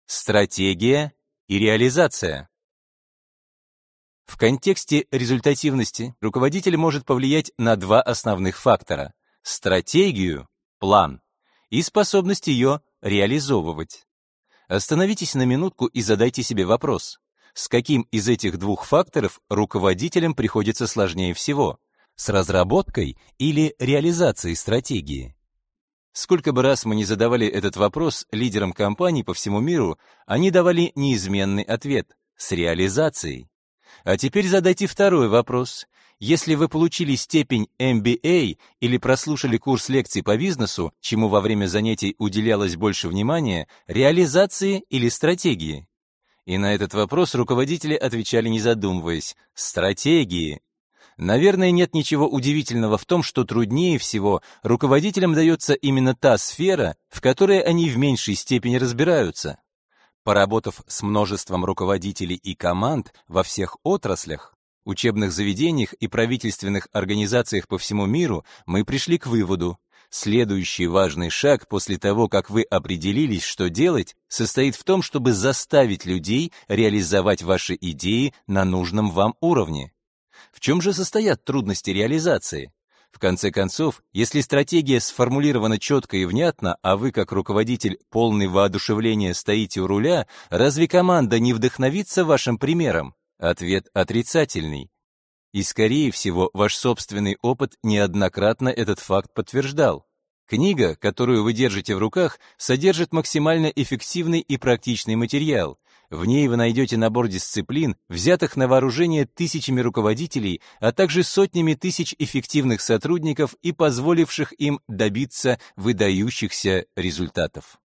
Стратегия и реализация. В контексте результативности руководитель может повлиять на два основных фактора: стратегию, план, и способность ее реализовывать. Остановитесь на минутку и задайте себе вопрос: с каким из этих двух факторов руководителям приходится сложнее всего? С разработкой или реализацией стратегии? Сколько бы раз мы ни задавали этот вопрос лидерам компаний по всему миру, они давали неизменный ответ: с реализацией. А теперь задайте второй вопрос. Если вы получили степень MBA или прослушали курс лекций по бизнесу, чему во время занятий уделялось больше внимания, реализации или стратегии? И на этот вопрос руководители отвечали, не задумываясь: стратегии. Наверное, нет ничего удивительного в том, что труднее всего руководителям дается именно та сфера, в которой они в меньшей степени разбираются. Поработав с множеством руководителей и команд во всех отраслях, учебных заведениях и правительственных организациях по всему миру, мы пришли к выводу: следующий важный шаг после того, как вы определились, что делать, состоит в том, чтобы заставить людей реализовать ваши идеи на нужном вам уровне. В чем же состоят трудности реализации? В конце концов, если стратегия сформулирована четко и внятно, а вы, как руководитель, полный воодушевления стоите у руля, разве команда не вдохновится вашим примером? Ответ отрицательный. И, скорее всего, ваш собственный опыт неоднократно этот факт подтверждал. Книга, которую вы держите в руках, содержит максимально эффективный и практичный материал. В ней вы найдете набор дисциплин, взятых на вооружение тысячами руководителей, а также сотнями тысяч эффективных сотрудников и позволивших им добиться выдающихся результатов.